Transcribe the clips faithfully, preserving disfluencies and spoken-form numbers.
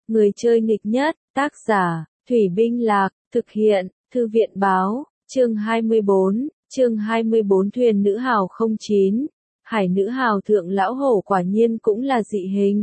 Người chơi nghịch nhất, tác giả, Thủy Binh Lạc, thực hiện, Thư viện Báo, chương hai mươi bốn, chương hai mươi bốn Thuyền Nữ Hào không chín, Hải Nữ Hào Thượng Lão Hổ quả nhiên cũng là dị hình.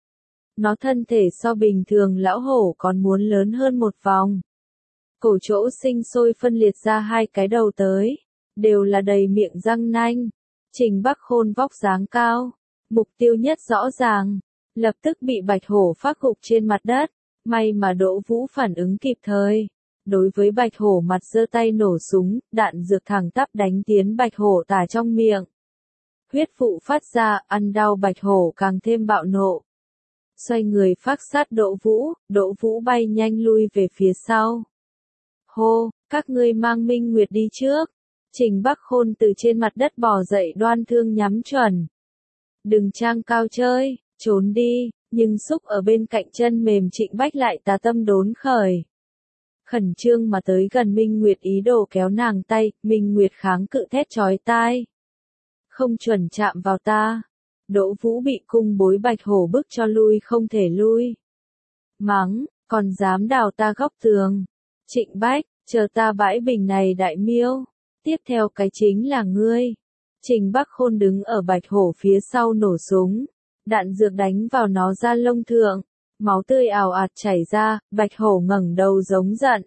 Nó thân thể so bình thường lão hổ còn muốn lớn hơn một vòng. Cổ chỗ sinh sôi phân liệt ra hai cái đầu tới, đều là đầy miệng răng nanh. Trình Bắc Khôn vóc dáng cao, mục tiêu nhất rõ ràng, lập tức bị bạch hổ phác gục trên mặt đất, may mà Đỗ Vũ phản ứng kịp thời. Đối với bạch hổ mặt giơ tay nổ súng, đạn dược thẳng tắp đánh tiến bạch hổ tả trong miệng. Huyết vụ phát ra, ăn đau bạch hổ càng thêm bạo nộ. Xoay người phác sát Đỗ Vũ, Đỗ Vũ bay nhanh lui về phía sau. Hô, các ngươi mang Minh Nguyệt đi trước. Trình Bắc Khôn từ trên mặt đất bò dậy đoan thương nhắm chuẩn. Đừng trang cao chơi, trốn đi, nhưng xúc ở bên cạnh chân mềm Trịnh Bách lại tà tâm đốn khởi. Khẩn trương mà tới gần Minh Nguyệt ý đồ kéo nàng tay, Minh Nguyệt kháng cự thét chói tai. Không chuẩn chạm vào ta. Đỗ Vũ bị cung bối bạch hổ bức cho lui không thể lui. Mắng, còn dám đào ta góc tường. Trịnh Bách, chờ ta bãi bình này đại miêu. Tiếp theo cái chính là ngươi. Trình Bắc Khôn đứng ở bạch hổ phía sau nổ súng. Đạn dược đánh vào nó da lông thượng. Máu tươi ào ạt chảy ra, bạch hổ ngẩng đầu giống giận.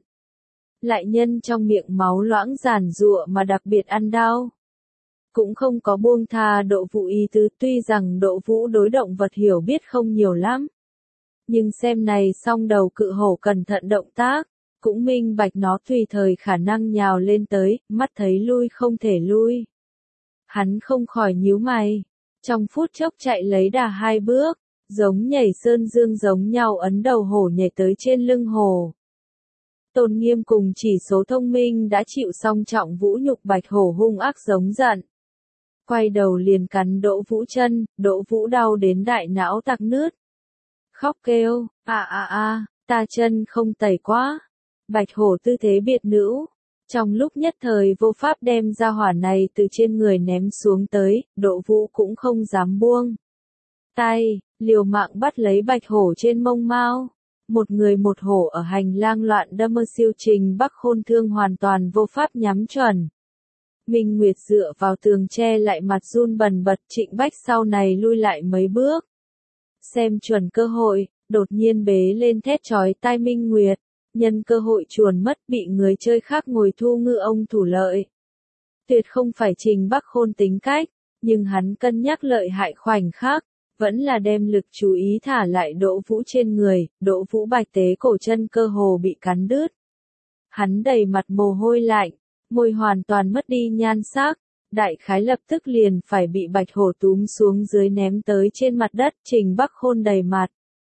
Lại nhân trong miệng máu loãng giàn giụa mà đặc biệt ăn đau. Cũng không có buông tha Đỗ Vũ ý tứ, tuy rằng Đỗ Vũ đối động vật hiểu biết không nhiều lắm. Nhưng xem này song đầu cự hổ cẩn thận động tác, cũng minh bạch nó tùy thời khả năng nhào lên tới, mắt thấy lui không thể lui. Hắn không khỏi nhíu mày, trong phút chốc chạy lấy đà hai bước, giống nhảy sơn dương giống nhau ấn đầu hổ nhảy tới trên lưng hổ. Tôn Nghiêm cùng chỉ số thông minh đã chịu song trọng vũ nhục bạch hổ hung ác giống giận. Quay đầu liền cắn Đỗ Vũ chân, Đỗ Vũ đau đến đại não tắc nứt. Khóc kêu, a a a, ta chân không tẩy quá. Bạch hổ tư thế biệt nữ. Trong lúc nhất thời vô pháp đem ra hỏa này từ trên người ném xuống tới, Đỗ Vũ cũng không dám buông tay, liều mạng bắt lấy bạch hổ trên mông mao. Một người một hổ ở hành lang loạn đâm mơ siêu Trình Bắc Khôn thương hoàn toàn vô pháp nhắm chuẩn. Minh Nguyệt dựa vào tường che lại mặt run bần bật, Trịnh Bách sau này lui lại mấy bước. Xem chuẩn cơ hội, đột nhiên bế lên thét chói tai Minh Nguyệt, nhân cơ hội chuồn mất bị người chơi khác ngồi thu ngư ông thủ lợi. Tuyệt không phải Trình Bắc Khôn tính cách, nhưng hắn cân nhắc lợi hại khoảnh khắc, vẫn là đem lực chú ý thả lại Đỗ Vũ trên người, Đỗ Vũ bạch tế cổ chân cơ hồ bị cắn đứt. Hắn đầy mặt mồ hôi lạnh, môi hoàn toàn mất đi nhan sắc, đại khái lập tức liền phải bị bạch hổ túm xuống dưới ném tới trên mặt đất. Trình Bắc Khôn đầy mặt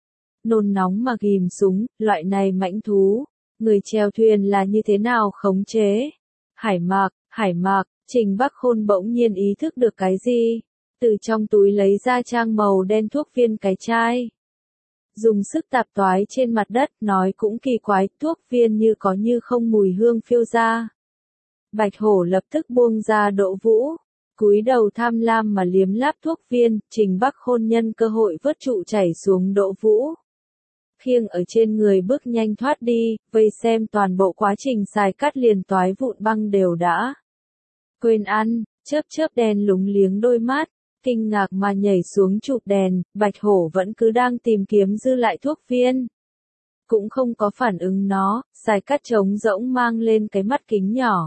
nôn nóng mà ghim súng, loại này mãnh thú, người chèo thuyền là như thế nào khống chế? Hải Mạc, Hải Mạc, Trình Bắc Khôn bỗng nhiên ý thức được cái gì? Từ trong túi lấy ra trang màu đen thuốc viên cái chai. Dùng sức tạp toái trên mặt đất, nói cũng kỳ quái, thuốc viên như có như không mùi hương phiêu ra. Bạch hổ lập tức buông ra Đỗ Vũ, cúi đầu tham lam mà liếm láp thuốc viên. Trình Bắc Khôn nhân cơ hội vớt trụ chảy xuống Đỗ Vũ. Khiêng ở trên người bước nhanh thoát đi, vây xem toàn bộ quá trình xài cắt liền toái vụn băng đều đã quên ăn, chớp chớp đen lúng liếng đôi mắt, kinh ngạc mà nhảy xuống chụp đèn. Bạch hổ vẫn cứ đang tìm kiếm dư lại thuốc viên. Cũng không có phản ứng nó, xài cắt trống rỗng mang lên cái mắt kính nhỏ.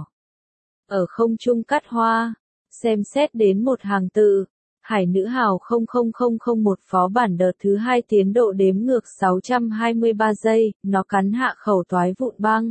Ở không trung cắt hoa, xem xét đến một hàng tự, Hải Nữ Hào không không không không một phó bản đợt thứ hai tiến độ đếm ngược sáu trăm hai mươi ba giây, nó cắn hạ khẩu toái vụn băng.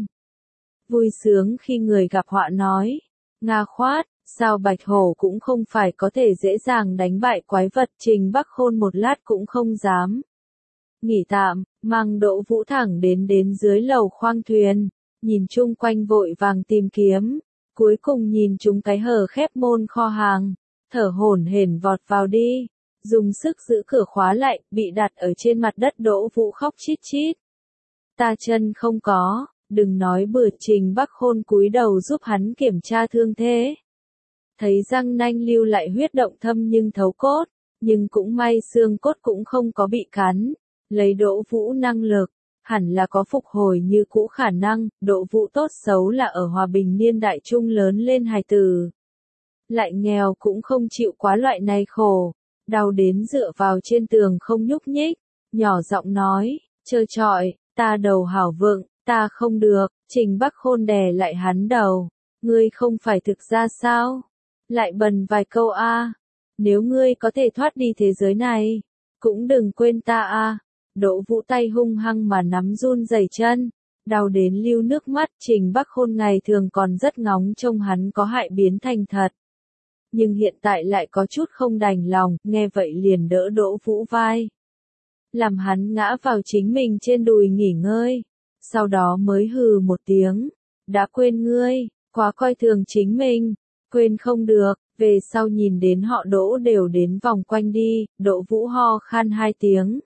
Vui sướng khi người gặp họa nói, Nga khoát, sao bạch hổ cũng không phải có thể dễ dàng đánh bại quái vật. Trình Bắc Khôn một lát cũng không dám nghỉ tạm, mang Đỗ Vũ thẳng đến đến dưới lầu khoang thuyền, nhìn chung quanh vội vàng tìm kiếm. Cuối cùng nhìn chúng cái hở khép môn kho hàng, thở hổn hển vọt vào đi, dùng sức giữ cửa khóa lại, bị đặt ở trên mặt đất Đỗ Vũ khóc chít chít. Ta chân không có, đừng nói bừa. Trình Bắc Khôn cúi đầu giúp hắn kiểm tra thương thế. Thấy răng nanh lưu lại huyết động thâm nhưng thấu cốt, nhưng cũng may xương cốt cũng không có bị cắn, Lấy Đỗ Vũ năng lực, hẳn là có phục hồi như cũ khả năng, Đỗ Vũ tốt xấu là ở hòa bình niên đại trung lớn lên hài tử. Lại nghèo cũng không chịu quá loại này khổ, đau đến dựa vào trên tường không nhúc nhích, nhỏ giọng nói, trơ trọi, ta đầu hảo vựng, ta không được, Trình Bắc Khôn đè lại hắn đầu, ngươi không phải thực ra sao? Lại bần vài câu a, nếu ngươi có thể thoát đi thế giới này, cũng đừng quên ta a. Đỗ Vũ tay hung hăng mà nắm run rẩy chân, đau đến lưu nước mắt, Trình Bắc Khôn ngày thường còn rất ngóng trông hắn có hại biến thành thật. Nhưng hiện tại lại có chút không đành lòng, nghe vậy liền đỡ Đỗ Vũ vai. Làm hắn ngã vào chính mình trên đùi nghỉ ngơi, sau đó mới hừ một tiếng, đã quên ngươi, quá coi thường chính mình, quên không được, về sau nhìn đến họ Đỗ đều đến vòng quanh đi, Đỗ Vũ ho khan hai tiếng.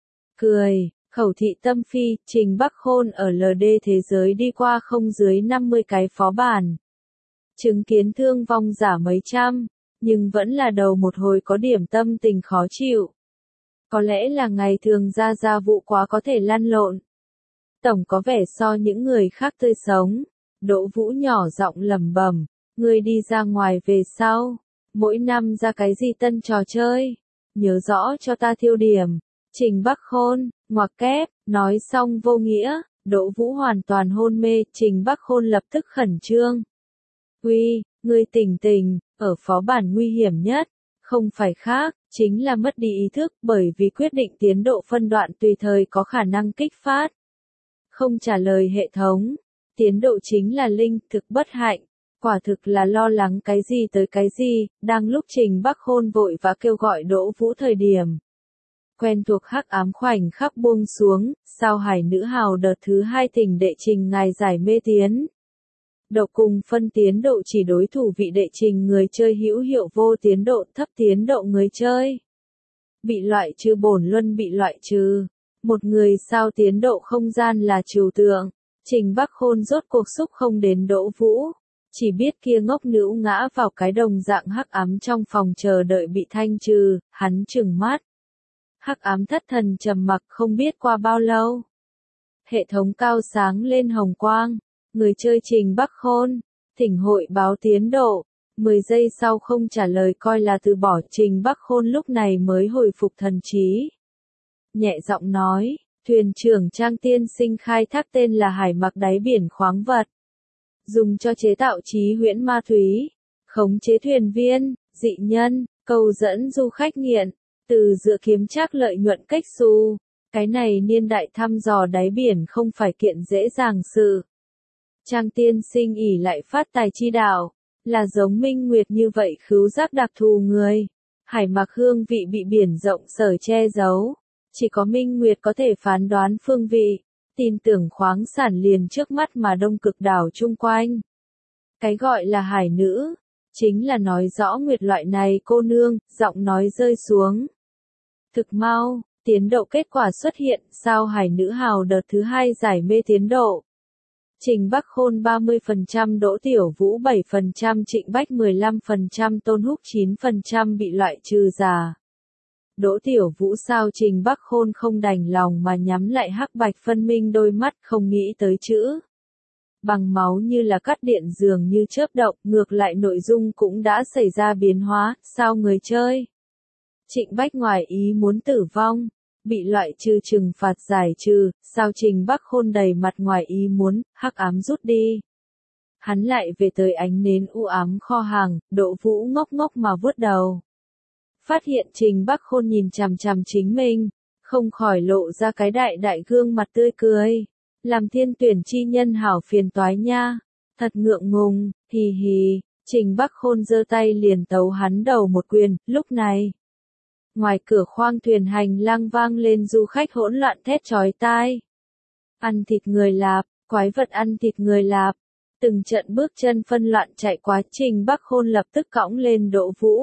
Cười, khẩu thị tâm phi, Trình Bắc Khôn ở lờ đê thế giới đi qua không dưới năm mươi cái phó bản. Chứng kiến thương vong giả mấy trăm, nhưng vẫn là đầu một hồi có điểm tâm tình khó chịu. Có lẽ là ngày thường ra gia vụ quá có thể lăn lộn. Tổng có vẻ so những người khác tươi sống. Đỗ Vũ nhỏ giọng lẩm bẩm, ngươi đi ra ngoài về sau, mỗi năm ra cái gì tân trò chơi, nhớ rõ cho ta thiêu điểm. Trình Bắc Khôn, ngoặc kép, nói xong vô nghĩa, Đỗ Vũ hoàn toàn hôn mê, Trình Bắc Khôn lập tức khẩn trương. Uy, ngươi tỉnh tỉnh, ở phó bản nguy hiểm nhất, không phải khác, chính là mất đi ý thức bởi vì quyết định tiến độ phân đoạn tùy thời có khả năng kích phát. Không trả lời hệ thống, tiến độ chính là linh thực bất hạnh, quả thực là lo lắng cái gì tới cái gì, đang lúc Trình Bắc Khôn vội và kêu gọi Đỗ Vũ thời điểm. Quen thuộc hắc ám khoảnh khắc buông xuống, sao hải nữ hào đợt thứ hai thỉnh đệ trình ngài giải mê tiến. Độ cùng phân tiến độ chỉ đối thủ vị đệ trình người chơi hữu hiệu vô tiến độ thấp tiến độ người chơi. Bị loại trừ bổn luân bị loại trừ. Một người sao tiến độ không gian là trừu tượng. Trình Bắc Khôn rốt cuộc xúc không đến Đỗ Vũ. Chỉ biết kia ngốc nữ ngã vào cái đồng dạng hắc ám trong phòng chờ đợi bị thanh trừ, hắn trừng mắt. Hắc ám thất thần trầm mặc không biết qua bao lâu. Hệ thống cao sáng lên hồng quang. Người chơi Trình Bắc Khôn, thỉnh hội báo tiến độ, mười giây sau không trả lời coi là từ bỏ, Trình Bắc Khôn lúc này mới hồi phục thần trí. Nhẹ giọng nói, thuyền trưởng Trang tiên sinh khai thác tên là hải mặc đáy biển khoáng vật. Dùng cho chế tạo trí huyễn ma túy, khống chế thuyền viên, dị nhân, câu dẫn du khách nghiện, từ dựa kiếm trác lợi nhuận cách xu. Cái này niên đại thăm dò đáy biển không phải kiện dễ dàng sự. Trang tiên sinh ỷ lại phát tài chi đạo, là giống Minh Nguyệt như vậy khứu giác đặc thù người. Hải mặc hương vị bị biển rộng sở che giấu, chỉ có Minh Nguyệt có thể phán đoán phương vị, tin tưởng khoáng sản liền trước mắt mà đông cực đảo chung quanh. Cái gọi là hải nữ, chính là nói rõ Nguyệt loại này cô nương, giọng nói rơi xuống. Thực mau, tiến độ kết quả xuất hiện, sao hải nữ hào đợt thứ hai giải mê tiến độ. Trình Bắc Khôn ba mươi phần trăm, Đỗ Tiểu Vũ bảy phần trăm, Trịnh Bách mười lăm phần trăm, Tôn Húc chín phần trăm bị loại trừ giả. Đỗ Tiểu Vũ sao Trình Bắc Khôn không đành lòng mà nhắm lại hắc bạch phân minh đôi mắt không nghĩ tới chữ. Bằng máu như là cắt điện dường như chớp động, ngược lại nội dung cũng đã xảy ra biến hóa, sao người chơi. Trịnh Bách ngoài ý muốn tử vong. Bị loại trừ trừng phạt giải trừ, sao Trình Bắc Khôn đầy mặt ngoài ý muốn, hắc ám rút đi. Hắn lại về tới ánh nến u ám kho hàng, Đỗ Vũ ngốc ngốc mà vuốt đầu. Phát hiện Trình Bắc Khôn nhìn chằm chằm chính mình, không khỏi lộ ra cái đại đại gương mặt tươi cười. Làm thiên tuyển chi nhân hảo phiền toái nha, thật ngượng ngùng, hì hì, Trình Bắc Khôn giơ tay liền tấu hắn đầu một quyền, lúc này. Ngoài cửa khoang thuyền hành lang vang lên du khách hỗn loạn thét chói tai. Ăn thịt người lạp, quái vật ăn thịt người lạp. Từng trận bước chân phân loạn chạy quá, Trình Bắc Khôn lập tức cõng lên Đỗ Vũ.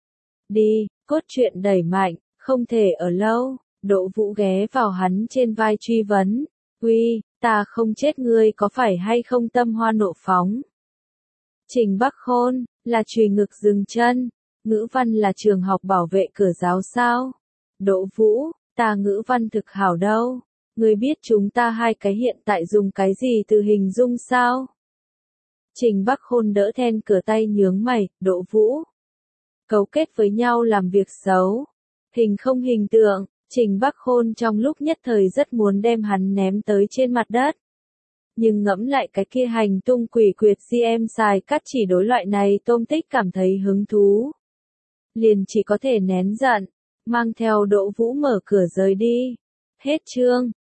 Đi, cốt truyện đẩy mạnh, không thể ở lâu. Đỗ Vũ ghé vào hắn trên vai truy vấn. Uy, ta không chết ngươi có phải hay không tâm hoa nộ phóng? Trình Bắc Khôn, là chùy ngực dừng chân. Ngữ văn là trường học bảo vệ cửa giáo sao? Đỗ Vũ, Ta ngữ văn thực hảo đâu. Ngươi biết chúng ta hai cái hiện tại dùng cái gì từ hình dung sao? Trình Bắc Khôn đỡ then cửa tay nhướng mày, Đỗ Vũ. Cấu kết với nhau làm việc xấu. Hình không hình tượng, Trình Bắc Khôn trong lúc nhất thời rất muốn đem hắn ném tới trên mặt đất. Nhưng ngẫm lại cái kia hành tung quỷ quyệt di em xài cắt chỉ đối loại này tôm tích cảm thấy hứng thú. Liền chỉ có thể nén giận, mang theo Đỗ Vũ mở cửa rời đi. Hết chương.